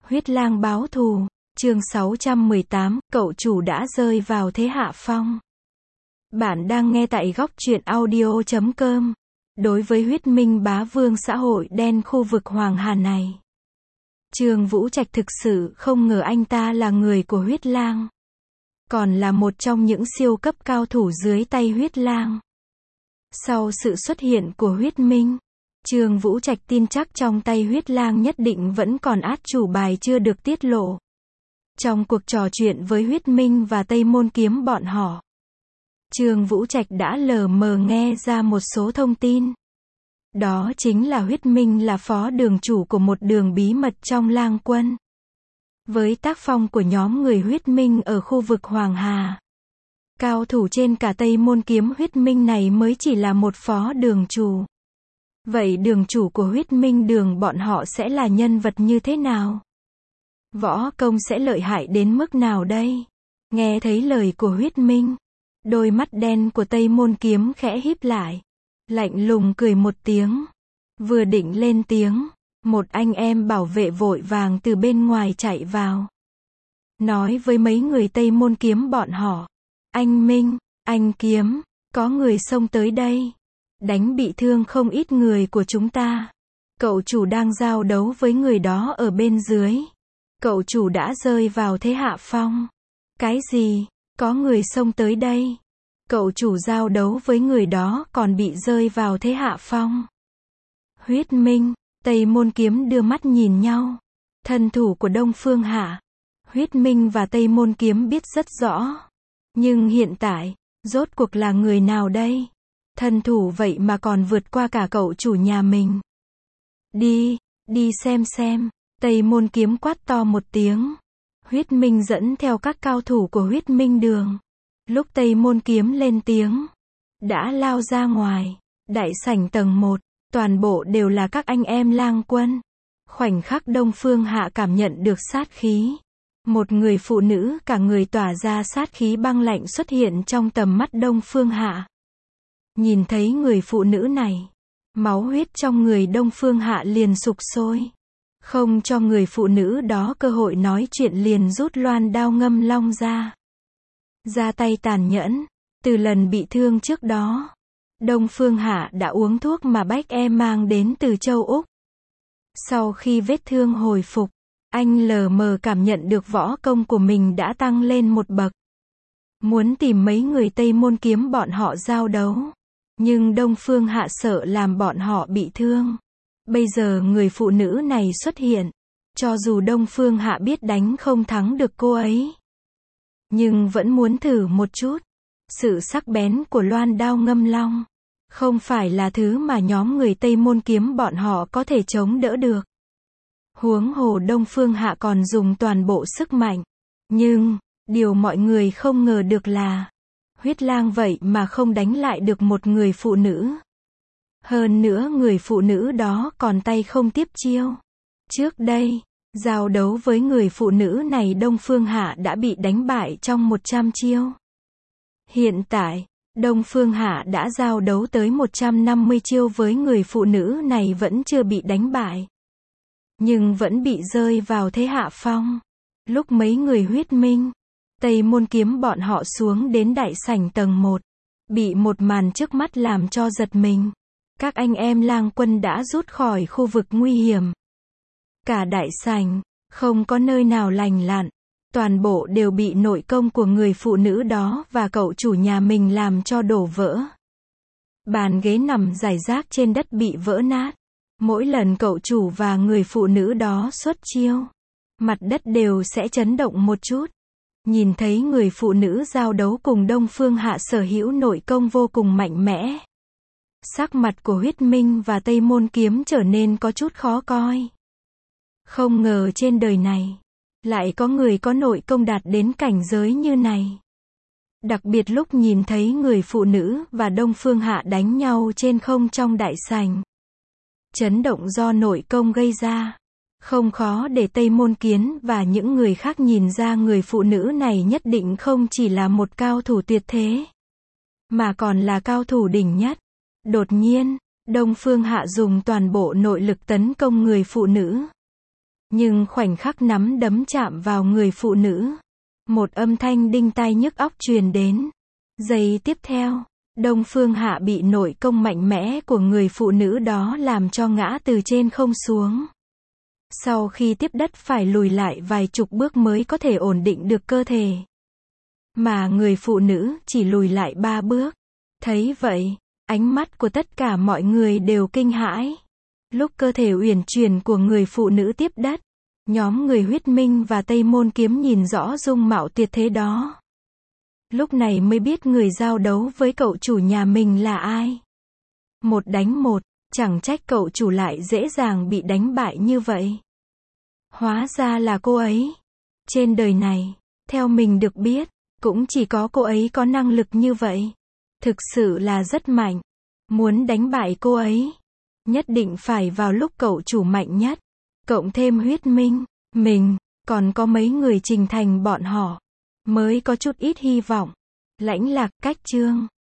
Huyết lang báo thù, chương 618, cậu chủ đã rơi vào thế hạ phong. Bạn đang nghe tại góc truyện audio.com. Đối với huyết minh bá vương xã hội đen khu vực Hoàng Hà này, Trương Vũ Trạch thực sự không ngờ anh ta là người của huyết lang. Còn là một trong những siêu cấp cao thủ dưới tay huyết lang. Sau sự xuất hiện của huyết minh, Trương Vũ Trạch tin chắc trong tay huyết lang nhất định vẫn còn át chủ bài chưa được tiết lộ. Trong cuộc trò chuyện với huyết minh và Tây Môn Kiếm bọn họ, Trương Vũ Trạch đã lờ mờ nghe ra một số thông tin. Đó chính là huyết minh là phó đường chủ của một đường bí mật trong lang quân. Với tác phong của nhóm người huyết minh ở khu vực Hoàng Hà, cao thủ trên cả Tây Môn Kiếm huyết minh này mới chỉ là một phó đường chủ. Vậy đường chủ của huyết minh đường bọn họ sẽ là nhân vật như thế nào? Võ công sẽ lợi hại đến mức nào đây? Nghe thấy lời của huyết minh, đôi mắt đen của Tây Môn Kiếm khẽ híp lại, lạnh lùng cười một tiếng. Vừa định lên tiếng, một anh em bảo vệ vội vàng từ bên ngoài chạy vào, nói với mấy người Tây Môn Kiếm bọn họ: anh Minh, anh Kiếm, có người xông tới đây, đánh bị thương không ít người của chúng ta. Cậu chủ đang giao đấu với người đó ở bên dưới. Cậu chủ đã rơi vào thế hạ phong. Cái gì? Có người xông tới đây? Cậu chủ giao đấu với người đó còn bị rơi vào thế hạ phong? Huyết minh, Tây Môn Kiếm đưa mắt nhìn nhau. Thân thủ của Đông Phương Hạ, huyết minh và Tây Môn Kiếm biết rất rõ. Nhưng hiện tại, rốt cuộc là người nào đây? Thân thủ vậy mà còn vượt qua cả cậu chủ nhà mình. Đi xem. Tây Môn Kiếm quát to một tiếng. Huyết minh dẫn theo các cao thủ của huyết minh đường. Lúc Tây Môn Kiếm lên tiếng, đã lao ra ngoài. Đại sảnh tầng 1, toàn bộ đều là các anh em lang quân. Khoảnh khắc Đông Phương Hạ cảm nhận được sát khí. Một người phụ nữ cả người tỏa ra sát khí băng lạnh xuất hiện trong tầm mắt Đông Phương Hạ. Nhìn thấy người phụ nữ này, máu huyết trong người Đông Phương Hạ liền sục sôi. Không cho người phụ nữ đó cơ hội nói chuyện liền rút loan đao ngâm long ra tay tàn nhẫn. Từ lần bị thương trước đó, Đông Phương Hạ đã uống thuốc mà Bách Em mang đến từ châu Úc. Sau khi vết thương hồi phục, anh lờ mờ cảm nhận được võ công của mình đã tăng lên một bậc. Muốn tìm mấy người Tây Môn Kiếm bọn họ giao đấu, nhưng Đông Phương Hạ sợ làm bọn họ bị thương. Bây giờ người phụ nữ này xuất hiện, cho dù Đông Phương Hạ biết đánh không thắng được cô ấy, nhưng vẫn muốn thử một chút. Sự sắc bén của loan đao ngâm long không phải là thứ mà nhóm người Tây Môn Kiếm bọn họ có thể chống đỡ được. Huống hồ Đông Phương Hạ còn dùng toàn bộ sức mạnh. Nhưng, điều mọi người không ngờ được là, huyết lang vậy mà không đánh lại được một người phụ nữ. Hơn nữa người phụ nữ đó còn tay không tiếp chiêu. Trước đây, giao đấu với người phụ nữ này Đông Phương Hạ đã bị đánh bại trong 100 chiêu. Hiện tại, Đông Phương Hạ đã giao đấu tới 150 chiêu với người phụ nữ này vẫn chưa bị đánh bại. Nhưng vẫn bị rơi vào thế hạ phong. Lúc mấy người huyết minh, Tây Môn Kiếm bọn họ xuống đến đại sảnh tầng 1, bị một màn trước mắt làm cho giật mình. Các anh em lang quân đã rút khỏi khu vực nguy hiểm. Cả đại sảnh, không có nơi nào lành lặn. Toàn bộ đều bị nội công của người phụ nữ đó và cậu chủ nhà mình làm cho đổ vỡ. Bàn ghế nằm rải rác trên đất bị vỡ nát. Mỗi lần cậu chủ và người phụ nữ đó xuất chiêu, mặt đất đều sẽ chấn động một chút. Nhìn thấy người phụ nữ giao đấu cùng Đông Phương Hạ sở hữu nội công vô cùng mạnh mẽ, sắc mặt của huyết minh và Tây Môn Kiếm trở nên có chút khó coi. Không ngờ trên đời này, lại có người có nội công đạt đến cảnh giới như này. Đặc biệt lúc nhìn thấy người phụ nữ và Đông Phương Hạ đánh nhau trên không trong đại sảnh. Chấn động do nội công gây ra. Không khó để Tây Môn Kiếm và những người khác nhìn ra người phụ nữ này nhất định không chỉ là một cao thủ tuyệt thế, mà còn là cao thủ đỉnh nhất. Đột nhiên, Đông Phương Hạ dùng toàn bộ nội lực tấn công người phụ nữ. Nhưng khoảnh khắc nắm đấm chạm vào người phụ nữ, một âm thanh đinh tai nhức óc truyền đến. Giây tiếp theo, Đông Phương Hạ bị nội công mạnh mẽ của người phụ nữ đó làm cho ngã từ trên không xuống. Sau khi tiếp đất phải lùi lại vài chục bước mới có thể ổn định được cơ thể. Mà người phụ nữ chỉ lùi lại 3 bước. Thấy vậy, ánh mắt của tất cả mọi người đều kinh hãi. Lúc cơ thể uyển chuyển của người phụ nữ tiếp đất, nhóm người Huyết Minh và Tây Môn Kiếm nhìn rõ dung mạo tuyệt thế đó. Lúc này mới biết người giao đấu với cậu chủ nhà mình là ai. 1 đánh 1, chẳng trách cậu chủ lại dễ dàng bị đánh bại như vậy. Hóa ra là cô ấy. Trên đời này, theo mình được biết, cũng chỉ có cô ấy có năng lực như vậy. Thực sự là rất mạnh. Muốn đánh bại cô ấy, nhất định phải vào lúc cậu chủ mạnh nhất. Cộng thêm Huyết Minh, mình, còn có mấy người Trình Thành bọn họ, mới có chút ít hy vọng. Lãnh Lạc, Cách Chương